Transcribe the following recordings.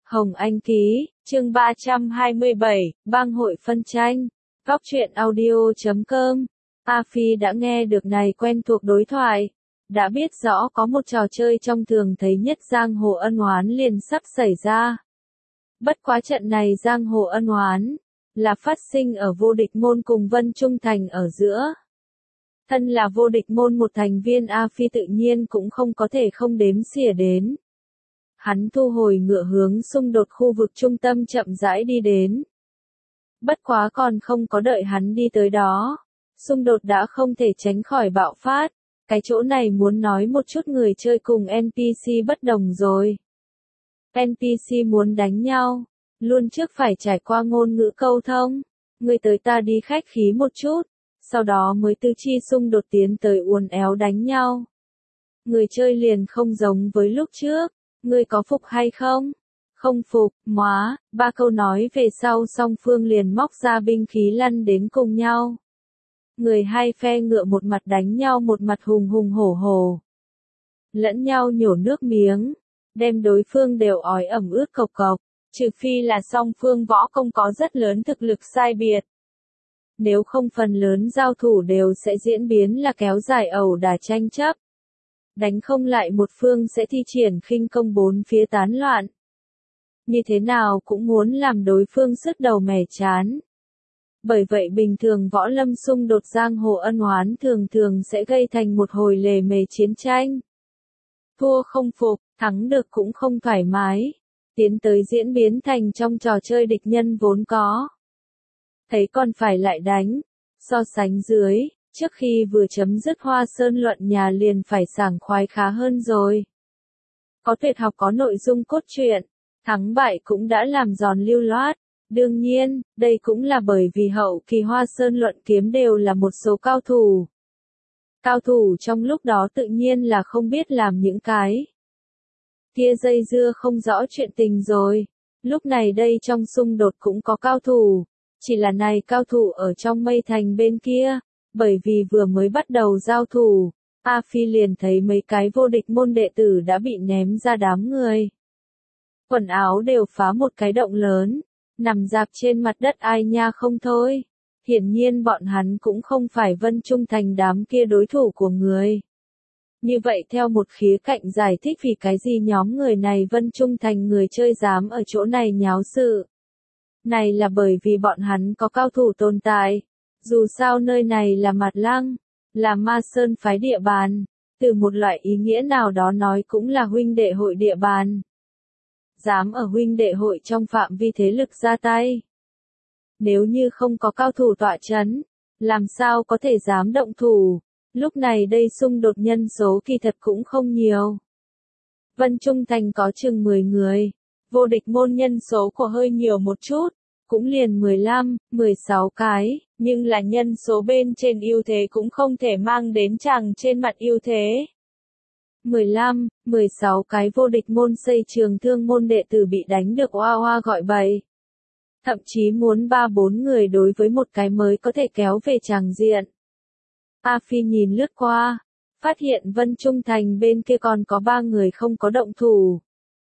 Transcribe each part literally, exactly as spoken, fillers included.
Hồng Anh ký, chương ba trăm hai mươi bảy, bang hội phân tranh. Góc truyện audio chấm com. A Phi đã nghe được này quen thuộc đối thoại. Đã biết rõ có một trò chơi trong thường thấy nhất giang hồ ân oán liền sắp xảy ra. Bất quá trận này giang hồ ân oán là phát sinh ở vô địch môn cùng Vân Trung Thành ở giữa. Thân là vô địch môn một thành viên, A Phi tự nhiên cũng không có thể không đếm xỉa đến. Hắn thu hồi ngựa hướng xung đột khu vực trung tâm chậm rãi đi đến. Bất quá còn không có đợi hắn đi tới đó, xung đột đã không thể tránh khỏi bạo phát. Cái chỗ này muốn nói một chút người chơi cùng en pê xê bất đồng rồi. en pê xê muốn đánh nhau, luôn trước phải trải qua ngôn ngữ câu thông, người tới ta đi khách khí một chút, sau đó mới tư chi xung đột tiến tới uốn éo đánh nhau. Người chơi liền không giống với lúc trước. Ngươi có phục hay không? Không phục, móa, ba câu nói về sau song phương liền móc ra binh khí lăn đến cùng nhau. Người hai phe ngựa một mặt đánh nhau một mặt hùng hùng hổ hổ. Lẫn nhau nhổ nước miếng, đem đối phương đều ói ẩm ướt cộc cộc, trừ phi là song phương võ công có rất lớn thực lực sai biệt. Nếu không phần lớn giao thủ đều sẽ diễn biến là kéo dài ẩu đả tranh chấp. Đánh không lại một phương sẽ thi triển khinh công bốn phía tán loạn. Như thế nào cũng muốn làm đối phương sứt đầu mẻ chán. Bởi vậy bình thường võ lâm xung đột giang hồ ân oán thường thường sẽ gây thành một hồi lề mề chiến tranh. Thua không phục, thắng được cũng không thoải mái. Tiến tới diễn biến thành trong trò chơi địch nhân vốn có. Thấy còn phải lại đánh. So sánh dưới. Trước khi vừa chấm dứt Hoa Sơn luận nhà liền phải sảng khoái khá hơn rồi. Có tuyệt học có nội dung cốt truyện, thắng bại cũng đã làm giòn lưu loát. Đương nhiên, đây cũng là bởi vì hậu kỳ Hoa Sơn luận kiếm đều là một số cao thủ. Cao thủ trong lúc đó tự nhiên là không biết làm những cái kia dây dưa không rõ chuyện tình rồi. Lúc này đây trong xung đột cũng có cao thủ, chỉ là này cao thủ ở trong Mây Thành bên kia. Bởi vì vừa mới bắt đầu giao thủ, A Phi liền thấy mấy cái vô địch môn đệ tử đã bị ném ra đám người. Quần áo đều phá một cái động lớn, nằm rạp trên mặt đất ai nha không thôi. Hiển nhiên bọn hắn cũng không phải Vân Trung Thành đám kia đối thủ của người. Như vậy theo một khía cạnh giải thích vì cái gì nhóm người này Vân Trung Thành người chơi dám ở chỗ này nháo sự. Này là bởi vì bọn hắn có cao thủ tồn tại. Dù sao nơi này là Mặt Lăng, là Ma Sơn phái địa bàn, từ một loại ý nghĩa nào đó nói cũng là huynh đệ hội địa bàn. Dám ở huynh đệ hội trong phạm vi thế lực ra tay. Nếu như không có cao thủ tọa chấn, làm sao có thể dám động thủ, lúc này đây xung đột nhân số kỳ thật cũng không nhiều. Vân Trung Thành có chừng mười người, vô địch môn nhân số của hơi nhiều một chút. Cũng liền mười lăm, mười sáu cái, nhưng là nhân số bên trên ưu thế cũng không thể mang đến chàng trên mặt ưu thế. mười lăm, mười sáu cái vô địch môn xây trường thương môn đệ tử bị đánh được oa oa gọi bậy. Thậm chí muốn ba bốn người đối với một cái mới có thể kéo về tràng diện. A Phi nhìn lướt qua, phát hiện Vân Trung Thành bên kia còn có ba người không có động thủ.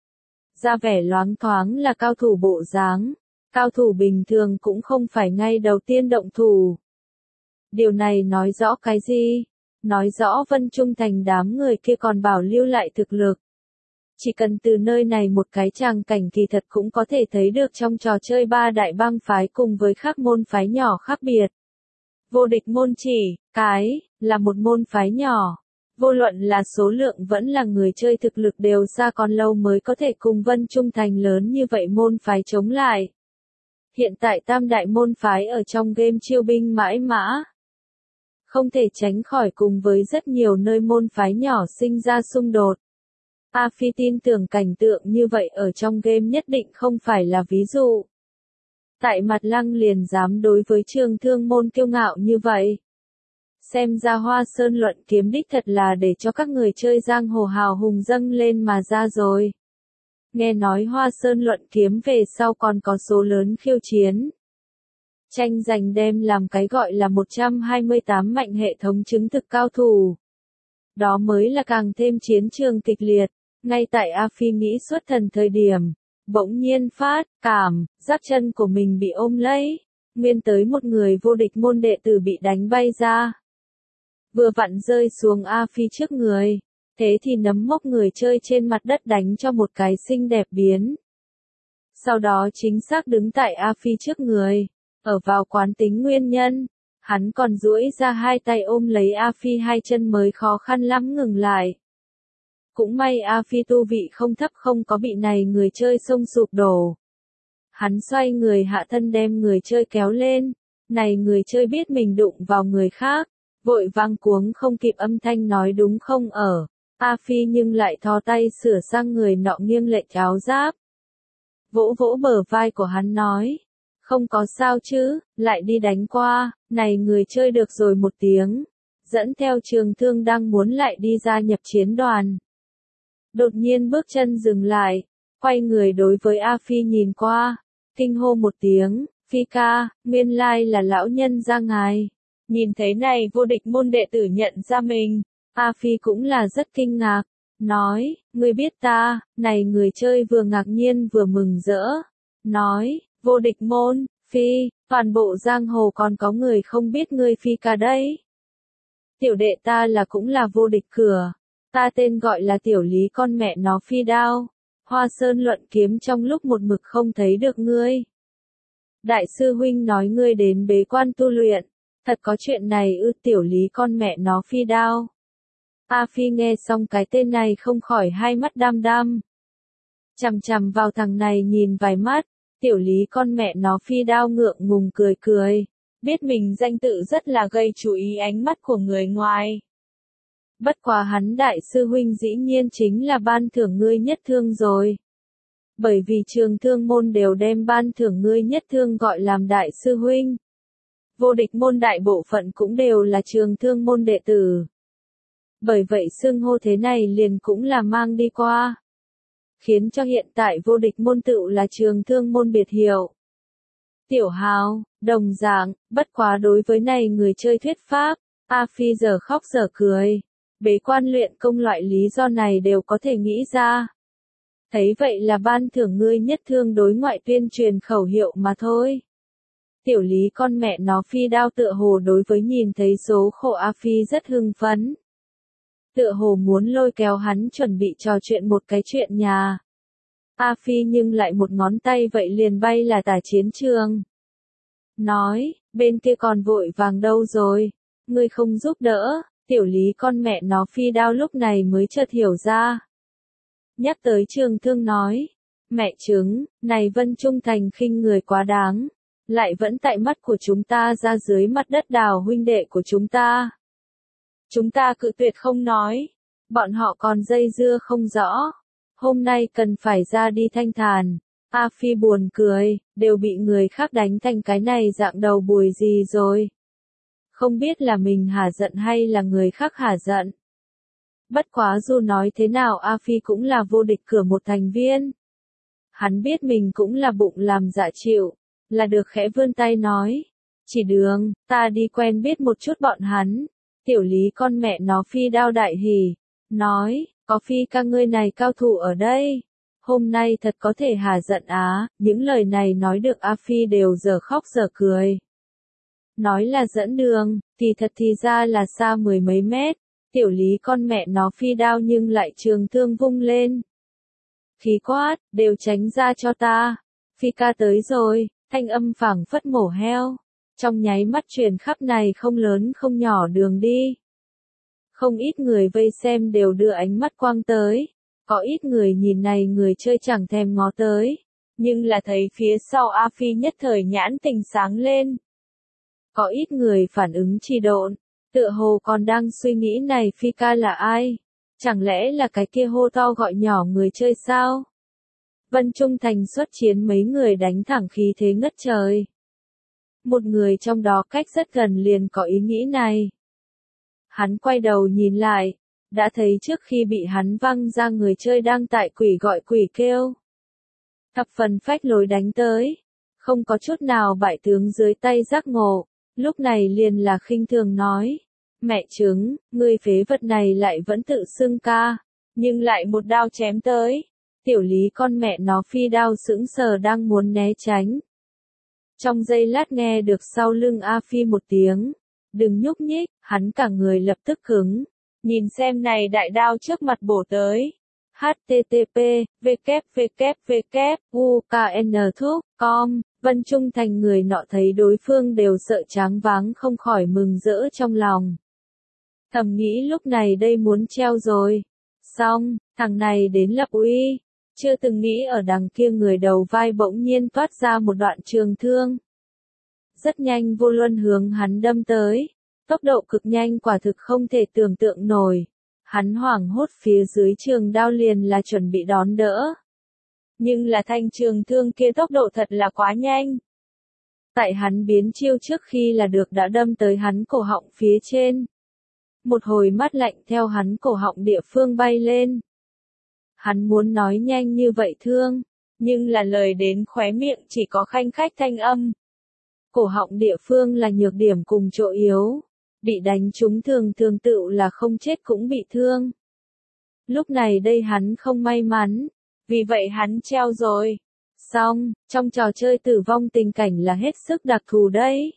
Ra vẻ loáng thoáng là cao thủ bộ dáng. Cao thủ bình thường cũng không phải ngay đầu tiên động thủ. Điều này nói rõ cái gì? Nói rõ Vân Trung Thành đám người kia còn bảo lưu lại thực lực. Chỉ cần từ nơi này một cái tràng cảnh kỳ thật cũng có thể thấy được trong trò chơi ba đại bang phái cùng với các môn phái nhỏ khác biệt. Vô địch môn chỉ, cái, là một môn phái nhỏ. Vô luận là số lượng vẫn là người chơi thực lực đều xa còn lâu mới có thể cùng Vân Trung Thành lớn như vậy môn phái chống lại. Hiện tại tam đại môn phái ở trong game chiêu binh mãi mã. Không thể tránh khỏi cùng với rất nhiều nơi môn phái nhỏ sinh ra xung đột. A Phi tin tưởng cảnh tượng như vậy ở trong game nhất định không phải là ví dụ. Tại Mặt Lăng liền dám đối với trường thương môn kiêu ngạo như vậy. Xem ra Hoa Sơn luận kiếm đích thật là để cho các người chơi giang hồ hào hùng dâng lên mà ra rồi. Nghe nói Hoa Sơn luận kiếm về sau còn có số lớn khiêu chiến. Tranh giành đem làm cái gọi là một trăm hai mươi tám mạnh hệ thống chứng thực cao thủ. Đó mới là càng thêm chiến trường kịch liệt. Ngay tại A Phi nghĩ xuất thần thời điểm, bỗng nhiên phát cảm, giác chân của mình bị ôm lấy, nguyên tới một người vô địch môn đệ tử bị đánh bay ra. Vừa vặn rơi xuống A Phi trước người, thế thì nấm mốc người chơi trên mặt đất đánh cho một cái xinh đẹp biến. Sau đó chính xác đứng tại A Phi trước người, ở vào quán tính nguyên nhân, hắn còn duỗi ra hai tay ôm lấy A Phi hai chân mới khó khăn lắm ngừng lại. Cũng may A Phi tu vị không thấp không có bị này người chơi xông sụp đổ. Hắn xoay người hạ thân đem người chơi kéo lên, này người chơi biết mình đụng vào người khác, vội vang cuống không kịp âm thanh nói đúng không ở. A Phi nhưng lại thò tay sửa sang người nọ nghiêng lệch áo giáp. Vỗ vỗ bờ vai của hắn nói, không có sao chứ, lại đi đánh qua, này người chơi được rồi một tiếng, dẫn theo Trường Thương đang muốn lại đi ra nhập chiến đoàn. Đột nhiên bước chân dừng lại, quay người đối với A Phi nhìn qua, kinh hô một tiếng, Phi ca, nguyên lai là lão nhân ra ngài. Nhìn thấy này vô địch môn đệ tử nhận ra mình, A Phi cũng là rất kinh ngạc, nói, ngươi biết ta, này người chơi vừa ngạc nhiên vừa mừng rỡ, nói, vô địch môn, Phi, toàn bộ giang hồ còn có người không biết ngươi Phi ca đấy. Tiểu đệ ta là cũng là vô địch cửa, ta tên gọi là tiểu lý con mẹ nó Phi Đao, Hoa Sơn luận kiếm trong lúc một mực không thấy được ngươi. Đại sư huynh nói ngươi đến bế quan tu luyện, thật có chuyện này ư? Tiểu lý con mẹ nó Phi Đao. A Phi nghe xong cái tên này không khỏi hai mắt đăm đăm. Chằm chằm vào thằng này nhìn vài mắt, tiểu lý con mẹ nó Phi Đao ngượng ngùng cười cười, biết mình danh tự rất là gây chú ý ánh mắt của người ngoài. Bất quá hắn đại sư huynh dĩ nhiên chính là ban thưởng ngươi nhất thương rồi. Bởi vì Trường Thương môn đều đem ban thưởng ngươi nhất thương gọi làm đại sư huynh. Vô địch môn đại bộ phận cũng đều là Trường Thương môn đệ tử. Bởi vậy xưng hô thế này liền cũng là mang đi qua. Khiến cho hiện tại vô địch môn tựu là Trường Thương môn biệt hiệu. Tiểu Hào, đồng dạng, bất quá đối với này người chơi thuyết pháp, A Phi giờ khóc giờ cười. Bế quan luyện công loại lý do này đều có thể nghĩ ra. Thấy vậy là ban thưởng ngươi nhất thương đối ngoại tuyên truyền khẩu hiệu mà thôi. Tiểu lý con mẹ nó Phi Đao tựa hồ đối với nhìn thấy số khổ A Phi rất hưng phấn. Tựa hồ muốn lôi kéo hắn chuẩn bị trò chuyện một cái chuyện nhà. A Phi nhưng lại một ngón tay vậy liền bay là tả chiến trường. Nói, bên kia còn vội vàng đâu rồi, ngươi không giúp đỡ. Tiểu lý con mẹ nó Phi Đao lúc này mới chợt hiểu ra. Nhắc tới Trường Thương nói, mẹ chứng, này Vân Trung Thành khinh người quá đáng, lại vẫn tại mắt của chúng ta ra dưới mặt đất đào huynh đệ của chúng ta. Chúng ta cự tuyệt không nói, bọn họ còn dây dưa không rõ, hôm nay cần phải ra đi thanh thản. A Phi buồn cười, đều bị người khác đánh thành cái này dạng đầu bùi gì rồi. Không biết là mình hả giận hay là người khác hả giận. Bất quá dù nói thế nào A Phi cũng là vô địch cửa một thành viên. Hắn biết mình cũng là bụng làm dạ chịu, là được khẽ vươn tay nói. Chỉ đường, ta đi quen biết một chút bọn hắn. Tiểu lý con mẹ nó Phi Đao đại hỉ, nói, có Phi ca ngươi này cao thủ ở đây. Hôm nay thật có thể hả giận á, những lời này nói được A Phi đều giờ khóc giờ cười. Nói là dẫn đường, thì thật thì ra là xa mười mấy mét, tiểu lý con mẹ nó Phi Đao nhưng lại Trường Thương vung lên. Khí quát, đều tránh ra cho ta, Phi ca tới rồi, thanh âm phảng phất mổ heo, trong nháy mắt truyền khắp này không lớn không nhỏ đường đi. Không ít người vây xem đều đưa ánh mắt quang tới, có ít người nhìn này người chơi chẳng thèm ngó tới, nhưng là thấy phía sau A Phi nhất thời nhãn tình sáng lên. Có ít người phản ứng trì độn, tựa hồ còn đang suy nghĩ này Phi ca là ai? Chẳng lẽ là cái kia hô to gọi nhỏ người chơi sao? Vân Trung Thành xuất chiến mấy người đánh thẳng khí thế ngất trời. Một người trong đó cách rất gần liền có ý nghĩ này. Hắn quay đầu nhìn lại, đã thấy trước khi bị hắn văng ra người chơi đang tại quỷ gọi quỷ kêu. Thập phần phách lối đánh tới, không có chút nào bại tướng dưới tay giác ngộ. Lúc này liền là khinh thường nói, mẹ chứng, ngươi phế vật này lại vẫn tự xưng ca, nhưng lại một đao chém tới, Tiểu Lý con mẹ nó phi đao sững sờ đang muốn né tránh. Trong giây lát nghe được sau lưng A Phi một tiếng, đừng nhúc nhích, hắn cả người lập tức cứng. Nhìn xem này đại đao trước mặt bổ tới. H T T P, W W W, U K N chấm com, Vân Trung Thành người nọ thấy đối phương đều sợ choáng váng không khỏi mừng rỡ trong lòng. Thầm nghĩ lúc này đây muốn treo rồi. Xong, thằng này đến lập uy. Chưa từng nghĩ ở đằng kia người đầu vai bỗng nhiên toát ra một đoạn trường thương. Rất nhanh vô luân hướng hắn đâm tới. Tốc độ cực nhanh quả thực không thể tưởng tượng nổi. Hắn hoảng hốt phía dưới trường đao liền là chuẩn bị đón đỡ. Nhưng là thanh trường thương kia tốc độ thật là quá nhanh. Tại hắn biến chiêu trước khi là được đã đâm tới hắn cổ họng phía trên. Một hồi mát lạnh theo hắn cổ họng địa phương bay lên. Hắn muốn nói nhanh như vậy thương, nhưng là lời đến khóe miệng chỉ có khanh khách thanh âm. Cổ họng địa phương là nhược điểm cùng chỗ yếu. Bị đánh trúng thường thường tựu là không chết cũng bị thương. Lúc này đây hắn không may mắn, vì vậy hắn treo rồi. Xong, trong trò chơi tử vong tình cảnh là hết sức đặc thù đấy.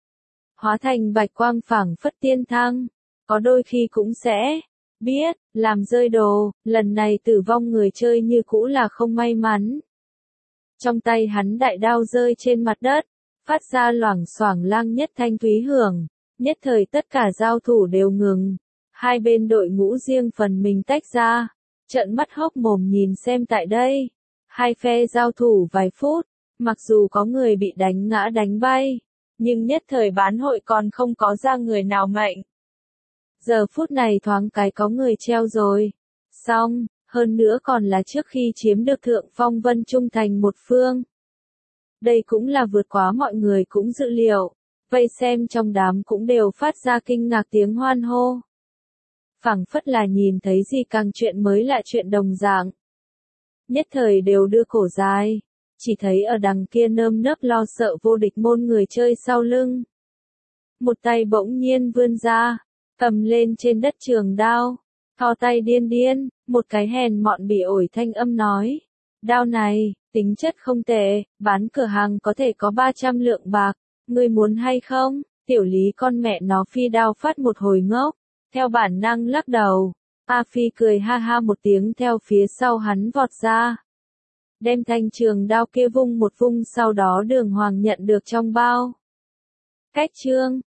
Hóa thành bạch quang phảng phất tiên thăng, có đôi khi cũng sẽ biết làm rơi đồ, lần này tử vong người chơi như cũ là không may mắn. Trong tay hắn đại đao rơi trên mặt đất, phát ra loảng xoảng lang nhất thanh thúy hưởng. Nhất thời tất cả giao thủ đều ngừng. Hai bên đội ngũ riêng phần mình tách ra. Trợn mắt hốc mồm nhìn xem tại đây. Hai phe giao thủ vài phút. Mặc dù có người bị đánh ngã đánh bay. Nhưng nhất thời bán hội còn không có ra người nào mệnh. Giờ phút này thoáng cái có người treo rồi. Xong, hơn nữa còn là trước khi chiếm được thượng phong Vân Trung Thành một phương. Đây cũng là vượt quá mọi người cũng dự liệu. Vây xem trong đám cũng đều phát ra kinh ngạc tiếng hoan hô. Phảng phất là nhìn thấy gì càng chuyện mới lạ chuyện đồng dạng. Nhất thời đều đưa cổ dài. Chỉ thấy ở đằng kia nơm nớp lo sợ vô địch môn người chơi sau lưng. Một tay bỗng nhiên vươn ra, cầm lên trên đất trường đao. Thò tay điên điên, một cái hèn mọn bị ổi thanh âm nói. Đao này, tính chất không tệ, bán cửa hàng có thể có ba trăm lượng bạc. Ngươi muốn hay không? Tiểu Lý con mẹ nó phi đao phát một hồi ngốc. Theo bản năng lắc đầu. A Phi cười ha ha một tiếng theo phía sau hắn vọt ra. Đem thanh trường đao kia vung một vung sau đó đường hoàng nhận được trong bao. Cách chương.